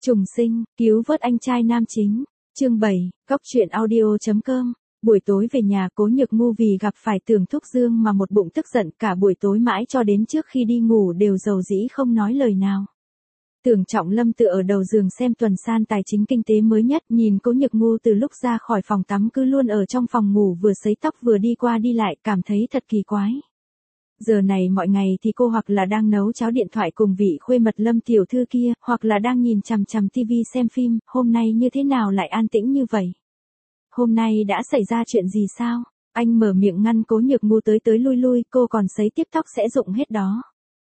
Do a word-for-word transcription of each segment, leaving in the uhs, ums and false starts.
Trùng sinh, cứu vớt anh trai nam chính. Chương bảy, góc truyện audio.com. Buổi tối về nhà, Cố Nhược Ngu vì gặp phải Tưởng Thúc Dương mà một bụng tức giận, cả buổi tối mãi cho đến trước khi đi ngủ đều dầu dĩ không nói lời nào. Tưởng Trọng Lâm tựa ở đầu giường xem tuần san tài chính kinh tế mới nhất, nhìn Cố Nhược Ngu từ lúc ra khỏi phòng tắm cứ luôn ở trong phòng ngủ vừa sấy tóc vừa đi qua đi lại, cảm thấy thật kỳ quái. Giờ này mọi ngày thì cô hoặc là đang nấu cháo điện thoại cùng vị khuê mật Lâm tiểu thư kia, hoặc là đang nhìn chằm chằm tivi xem phim, hôm nay như thế nào lại an tĩnh như vậy? Hôm nay đã xảy ra chuyện gì sao? Anh mở miệng ngăn Cố Nhược Ngu tới tới lui lui, cô còn sấy tiếp tóc sẽ rụng hết đó.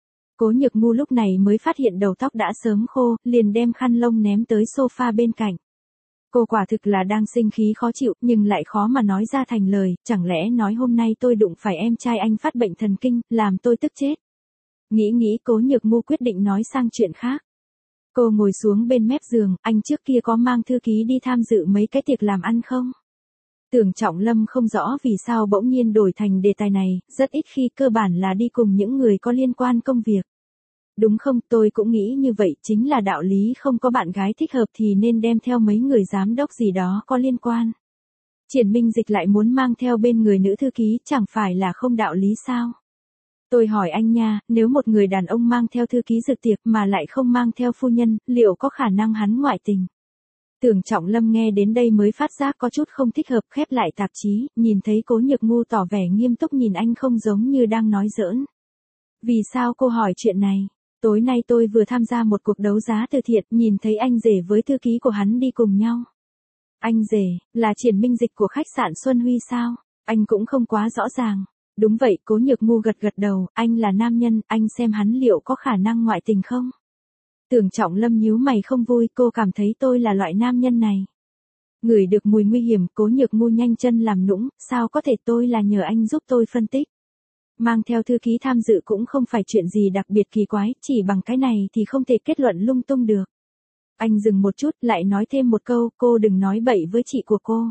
Cố Nhược Ngu lúc này mới phát hiện đầu tóc đã sớm khô, liền đem khăn lông ném tới sofa bên cạnh. Cô quả thực là đang sinh khí khó chịu, nhưng lại khó mà nói ra thành lời, chẳng lẽ nói hôm nay tôi đụng phải em trai anh phát bệnh thần kinh, làm tôi tức chết. Nghĩ nghĩ Cố Nhược Ngu quyết định nói sang chuyện khác. Cô ngồi xuống bên mép giường, anh trước kia có mang thư ký đi tham dự mấy cái tiệc làm ăn không? Tưởng Trọng Lâm không rõ vì sao bỗng nhiên đổi thành đề tài này, rất ít khi cơ bản là đi cùng những người có liên quan công việc. Đúng không, tôi cũng nghĩ như vậy, chính là đạo lý không có bạn gái thích hợp thì nên đem theo mấy người giám đốc gì đó có liên quan. Triển Minh Dịch lại muốn mang theo bên người nữ thư ký, chẳng phải là không đạo lý sao? Tôi hỏi anh nha, nếu một người đàn ông mang theo thư ký dự tiệc mà lại không mang theo phu nhân, liệu có khả năng hắn ngoại tình? Tưởng Trọng Lâm nghe đến đây mới phát giác có chút không thích hợp, khép lại tạp chí, nhìn thấy Cố Nhược Ngu tỏ vẻ nghiêm túc nhìn anh không giống như đang nói giỡn. Vì sao cô hỏi chuyện này? Tối nay tôi vừa tham gia một cuộc đấu giá từ thiện, nhìn thấy anh rể với thư ký của hắn đi cùng nhau. Anh rể, là Triển Minh Dịch của khách sạn Xuân Huy sao? Anh cũng không quá rõ ràng. Đúng vậy, Cố Nhược Ngu gật gật đầu, anh là nam nhân, anh xem hắn liệu có khả năng ngoại tình không? Tưởng Trọng Lâm nhíu mày không vui, cô cảm thấy tôi là loại nam nhân này. Ngửi được mùi nguy hiểm, Cố Nhược Ngu nhanh chân làm nũng, sao có thể, tôi là nhờ anh giúp tôi phân tích. Mang theo thư ký tham dự cũng không phải chuyện gì đặc biệt kỳ quái, chỉ bằng cái này thì không thể kết luận lung tung được. Anh dừng một chút, lại nói thêm một câu, cô đừng nói bậy với chị của cô.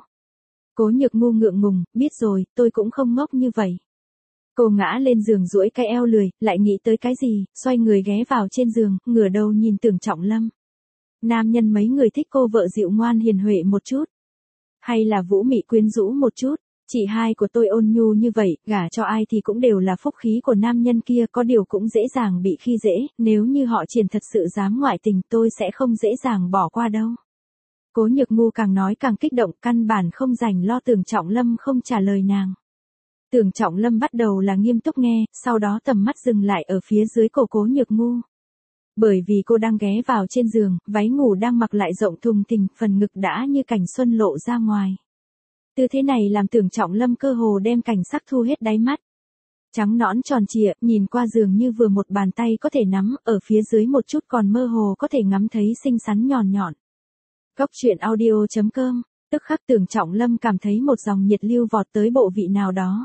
Cố Nhược Ngu ngượng ngùng, biết rồi, tôi cũng không ngốc như vậy. Cô ngã lên giường duỗi cái eo lười, lại nghĩ tới cái gì, xoay người ghé vào trên giường, ngửa đầu nhìn Tưởng Trọng Lâm. Nam nhân mấy người thích cô vợ dịu ngoan hiền huệ một chút, hay là vũ mị quyến rũ một chút? Chị hai của tôi ôn nhu như vậy, gả cho ai thì cũng đều là phúc khí của nam nhân kia, có điều cũng dễ dàng bị khi dễ, nếu như họ Triển thật sự dám ngoại tình tôi sẽ không dễ dàng bỏ qua đâu. Cố Nhược Ngu càng nói càng kích động, căn bản không rảnh lo Tưởng Trọng Lâm không trả lời nàng. Tưởng Trọng Lâm bắt đầu là nghiêm túc nghe, sau đó tầm mắt dừng lại ở phía dưới cổ Cố Nhược Ngu. Bởi vì cô đang ghé vào trên giường, váy ngủ đang mặc lại rộng thùng thình, phần ngực đã như cảnh xuân lộ ra ngoài. Tư thế này làm Tưởng Trọng Lâm cơ hồ đem cảnh sắc thu hết đáy mắt. Trắng nõn tròn trịa, nhìn qua giường như vừa một bàn tay có thể nắm, ở phía dưới một chút còn mơ hồ có thể ngắm thấy xinh xắn nhọn nhọn. Góc truyện audio.com, tức khắc Tưởng Trọng Lâm cảm thấy một dòng nhiệt lưu vọt tới bộ vị nào đó.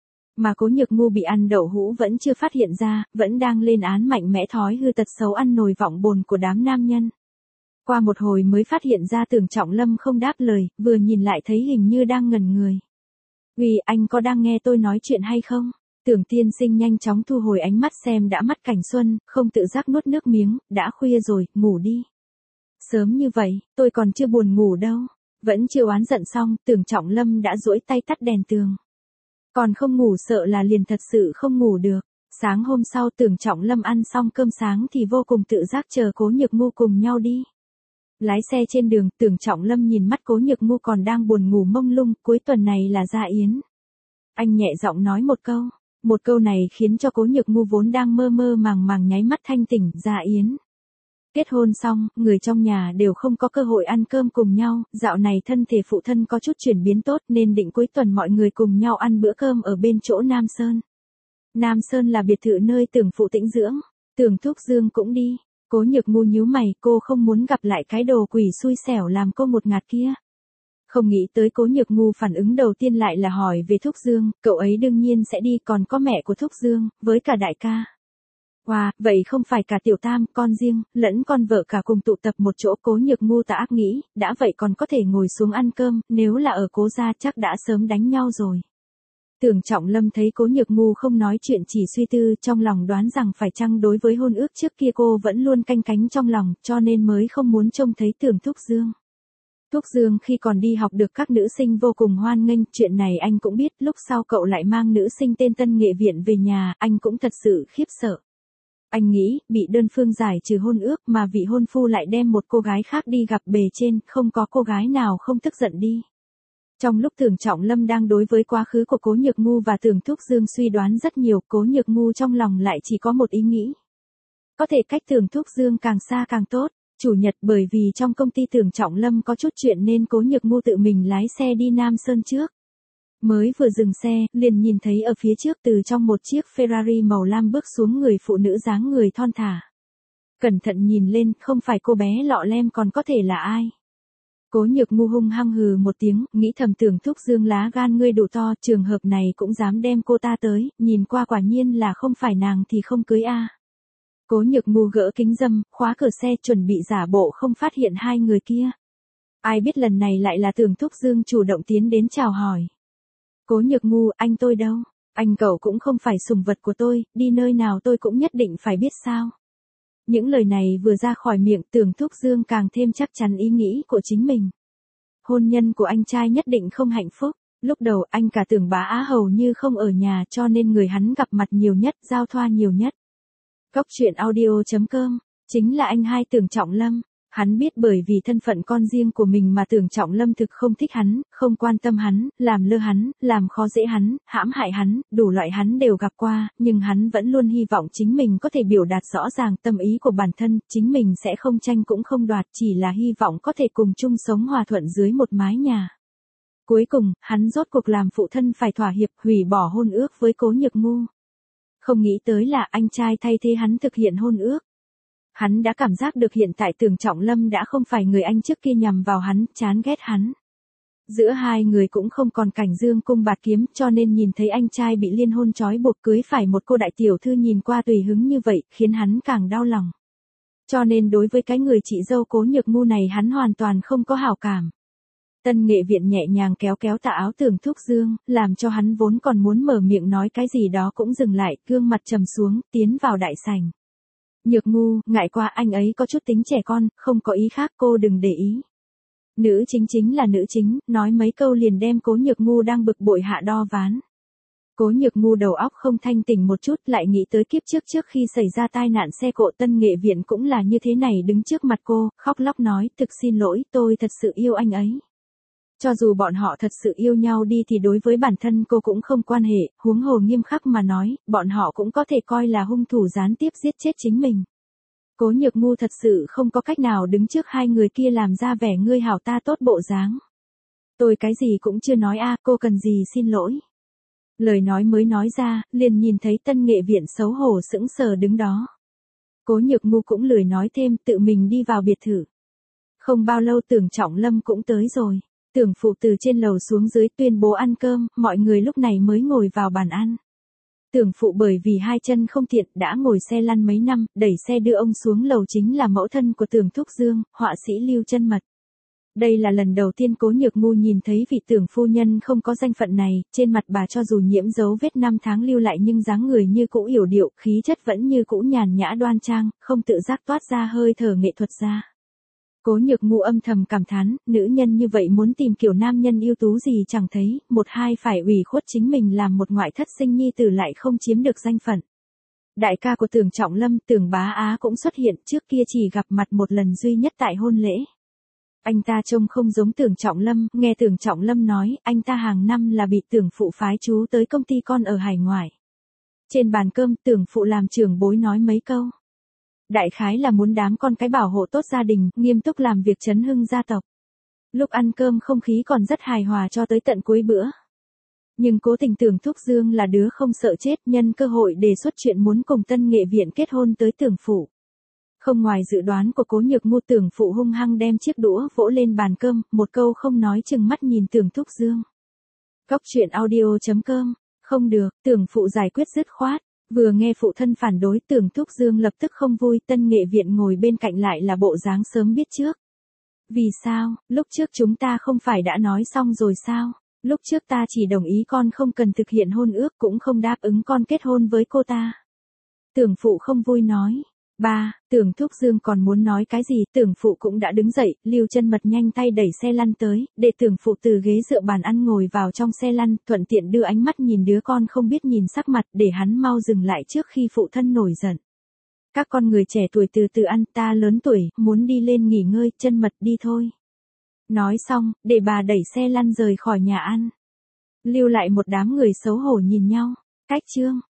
Mà Cố Nhược Ngu bị ăn đậu hũ vẫn chưa phát hiện ra, vẫn đang lên án mạnh mẽ thói hư tật xấu ăn nồi vọng bồn của đám nam nhân. Qua một hồi mới phát hiện ra Tưởng Trọng Lâm không đáp lời, vừa nhìn lại thấy hình như đang ngẩn người. Vì anh có đang nghe tôi nói chuyện hay không? Tưởng tiên sinh nhanh chóng thu hồi ánh mắt xem đã mắt cảnh xuân, không tự giác nuốt nước miếng, đã khuya rồi, ngủ đi. Sớm như vậy, tôi còn chưa buồn ngủ đâu. Vẫn chưa oán giận xong, Tưởng Trọng Lâm đã duỗi tay tắt đèn tường. Còn không ngủ sợ là liền thật sự không ngủ được. Sáng hôm sau Tưởng Trọng Lâm ăn xong cơm sáng thì vô cùng tự giác chờ Cố Nhược Ngu cùng nhau đi. Lái xe trên đường, Tưởng Trọng Lâm nhìn mắt Cố Nhược Ngu còn đang buồn ngủ mông lung, cuối tuần này là ra yến. Anh nhẹ giọng nói một câu, một câu này khiến cho Cố Nhược Ngu vốn đang mơ mơ màng màng nháy mắt thanh tỉnh, ra yến. Kết hôn xong, người trong nhà đều không có cơ hội ăn cơm cùng nhau, dạo này thân thể phụ thân có chút chuyển biến tốt nên định cuối tuần mọi người cùng nhau ăn bữa cơm ở bên chỗ Nam Sơn. Nam Sơn là biệt thự nơi Tưởng phụ tĩnh dưỡng, Tưởng Thúc Dương cũng đi. Cố Nhược Ngu nhíu mày, cô không muốn gặp lại cái đồ quỷ xui xẻo làm cô một ngạt kia. Không nghĩ tới Cố Nhược Ngu phản ứng đầu tiên lại là hỏi về Thúc Dương, cậu ấy đương nhiên sẽ đi, còn có mẹ của Thúc Dương, với cả đại ca. Wow, vậy không phải cả tiểu tam, con riêng, lẫn con vợ cả cùng tụ tập một chỗ. Cố Nhược Ngu tà ác nghĩ, đã vậy còn có thể ngồi xuống ăn cơm, nếu là ở Cố gia chắc đã sớm đánh nhau rồi. Tưởng Trọng Lâm thấy Cố Nhược Ngu không nói chuyện chỉ suy tư, trong lòng đoán rằng phải chăng đối với hôn ước trước kia cô vẫn luôn canh cánh trong lòng, cho nên mới không muốn trông thấy Tưởng Thúc Dương. Thúc Dương khi còn đi học được các nữ sinh vô cùng hoan nghênh, chuyện này anh cũng biết, lúc sau cậu lại mang nữ sinh tên Tân Nghệ Viện về nhà, anh cũng thật sự khiếp sợ. Anh nghĩ, bị đơn phương giải trừ hôn ước mà vị hôn phu lại đem một cô gái khác đi gặp bề trên, không có cô gái nào không tức giận đi. Trong lúc Tưởng Trọng Lâm đang đối với quá khứ của Cố Nhược Ngu và Tưởng Thúc Dương suy đoán rất nhiều, Cố Nhược Ngu trong lòng lại chỉ có một ý nghĩ. Có thể cách Tưởng Thúc Dương càng xa càng tốt. Chủ nhật bởi vì trong công ty Tưởng Trọng Lâm có chút chuyện nên Cố Nhược Ngu tự mình lái xe đi Nam Sơn trước. Mới vừa dừng xe, liền nhìn thấy ở phía trước từ trong một chiếc Ferrari màu lam bước xuống người phụ nữ dáng người thon thả. Cẩn thận nhìn lên, không phải cô bé lọ lem còn có thể là ai. Cố Nhược Ngu hung hăng hừ một tiếng, nghĩ thầm Tưởng Thúc Dương lá gan ngươi đủ to, trường hợp này cũng dám đem cô ta tới, nhìn qua quả nhiên là không phải nàng thì không cưới a. Cố Nhược Ngu gỡ kính râm, khóa cửa xe chuẩn bị giả bộ không phát hiện hai người kia. Ai biết lần này lại là Tưởng Thúc Dương chủ động tiến đến chào hỏi. Cố Nhược Ngu, anh tôi đâu? Anh cậu cũng không phải sủng vật của tôi, đi nơi nào tôi cũng nhất định phải biết sao? Những lời này vừa ra khỏi miệng Tưởng Thúc Dương càng thêm chắc chắn ý nghĩ của chính mình. Hôn nhân của anh trai nhất định không hạnh phúc. Lúc đầu anh cả Tưởng Bá Á hầu như không ở nhà cho nên người hắn gặp mặt nhiều nhất, giao thoa nhiều nhất. Cóc truyện audio chấm com, chính là anh hai Tưởng Trọng Lâm. Hắn biết bởi vì thân phận con riêng của mình mà Tưởng Trọng Lâm thực không thích hắn, không quan tâm hắn, làm lơ hắn, làm khó dễ hắn, hãm hại hắn, đủ loại hắn đều gặp qua, nhưng hắn vẫn luôn hy vọng chính mình có thể biểu đạt rõ ràng tâm ý của bản thân, chính mình sẽ không tranh cũng không đoạt, chỉ là hy vọng có thể cùng chung sống hòa thuận dưới một mái nhà. Cuối cùng, hắn rốt cuộc làm phụ thân phải thỏa hiệp, hủy bỏ hôn ước với Cố Nhược Ngu. Không nghĩ tới là anh trai thay thế hắn thực hiện hôn ước. Hắn đã cảm giác được hiện tại Tưởng Trọng Lâm đã không phải người anh trước kia nhằm vào hắn, chán ghét hắn. Giữa hai người cũng không còn cảnh dương cung bạt kiếm, cho nên nhìn thấy anh trai bị liên hôn trói buộc cưới phải một cô đại tiểu thư nhìn qua tùy hứng như vậy, khiến hắn càng đau lòng. Cho nên đối với cái người chị dâu Cố Nhược Ngu này hắn hoàn toàn không có hảo cảm. Tân Nghệ Viện nhẹ nhàng kéo kéo tà áo Tưởng Thúc Dương, làm cho hắn vốn còn muốn mở miệng nói cái gì đó cũng dừng lại, gương mặt trầm xuống, tiến vào đại sảnh. Nhược Ngu, ngại qua anh ấy có chút tính trẻ con, không có ý khác cô đừng để ý. Nữ chính chính là nữ chính, nói mấy câu liền đem Cố Nhược Ngu đang bực bội hạ đo ván. Cố Nhược Ngu đầu óc không thanh tỉnh một chút, lại nghĩ tới kiếp trước trước khi xảy ra tai nạn xe cộ Tân Nghệ Viện cũng là như thế này, đứng trước mặt cô, khóc lóc nói, thực xin lỗi, tôi thật sự yêu anh ấy. Cho dù bọn họ thật sự yêu nhau đi thì đối với bản thân cô cũng không quan hệ, huống hồ nghiêm khắc mà nói, bọn họ cũng có thể coi là hung thủ gián tiếp giết chết chính mình. Cố Nhược Ngu thật sự không có cách nào đứng trước hai người kia làm ra vẻ ngươi hảo ta tốt bộ dáng. Tôi cái gì cũng chưa nói a, cô cần gì xin lỗi. Lời nói mới nói ra, liền nhìn thấy Tân Nghệ Viện xấu hổ sững sờ đứng đó. Cố Nhược Ngu cũng lười nói thêm, tự mình đi vào biệt thự. Không bao lâu Tưởng Trọng Lâm cũng tới rồi. Tưởng phụ từ trên lầu xuống dưới tuyên bố ăn cơm, mọi người lúc này mới ngồi vào bàn ăn. Tưởng phụ bởi vì hai chân không tiện đã ngồi xe lăn mấy năm, đẩy xe đưa ông xuống lầu chính là mẫu thân của Tưởng Thúc Dương, họa sĩ Lưu Chân Mật. Đây là lần đầu tiên Cố Nhược Ngu nhìn thấy vị tưởng phu nhân không có danh phận này, trên mặt bà cho dù nhiễm dấu vết năm tháng lưu lại nhưng dáng người như cũ yểu điệu, khí chất vẫn như cũ nhàn nhã đoan trang, không tự giác toát ra hơi thở nghệ thuật ra. Cố Nhược Ngu âm thầm cảm thán, nữ nhân như vậy muốn tìm kiểu nam nhân ưu tú gì chẳng thấy, một hai phải ủy khuất chính mình làm một ngoại thất sinh nhi tử lại không chiếm được danh phận. Đại ca của Tưởng Trọng Lâm, Tưởng Bá Á cũng xuất hiện, trước kia chỉ gặp mặt một lần duy nhất tại hôn lễ. Anh ta trông không giống Tưởng Trọng Lâm, nghe Tưởng Trọng Lâm nói, anh ta hàng năm là bị Tưởng phụ phái chú tới công ty con ở hải ngoại. Trên bàn cơm, Tưởng phụ làm trưởng bối nói mấy câu. Đại khái là muốn đám con cái bảo hộ tốt gia đình, nghiêm túc làm việc chấn hưng gia tộc. Lúc ăn cơm không khí còn rất hài hòa cho tới tận cuối bữa. Nhưng cố tình Tưởng Thúc Dương là đứa không sợ chết, nhân cơ hội đề xuất chuyện muốn cùng Tân Nghệ Viện kết hôn tới Tưởng phụ. Không ngoài dự đoán của Cố Nhược Ngu, Tưởng phụ hung hăng đem chiếc đũa vỗ lên bàn cơm, một câu không nói chừng mắt nhìn Tưởng Thúc Dương. Cóc truyện audio chấm com, không được, Tưởng phụ giải quyết dứt khoát. Vừa nghe phụ thân phản đối, Tưởng Thúc Dương lập tức không vui, Tân Nghệ Viện ngồi bên cạnh lại là bộ dáng sớm biết trước. Vì sao, lúc trước chúng ta không phải đã nói xong rồi sao? Lúc trước ta chỉ đồng ý con không cần thực hiện hôn ước cũng không đáp ứng con kết hôn với cô ta. Tưởng phụ không vui nói. Ba, Tưởng Thúc Dương còn muốn nói cái gì, Tưởng phụ cũng đã đứng dậy, Lưu Chân Mật nhanh tay đẩy xe lăn tới, để Tưởng phụ từ ghế dựa bàn ăn ngồi vào trong xe lăn, thuận tiện đưa ánh mắt nhìn đứa con không biết nhìn sắc mặt, để hắn mau dừng lại trước khi phụ thân nổi giận. Các con người trẻ tuổi từ từ ăn, ta lớn tuổi, muốn đi lên nghỉ ngơi, Chân Mật đi thôi. Nói xong, để bà đẩy xe lăn rời khỏi nhà ăn. Lưu lại một đám người xấu hổ nhìn nhau. Cách chương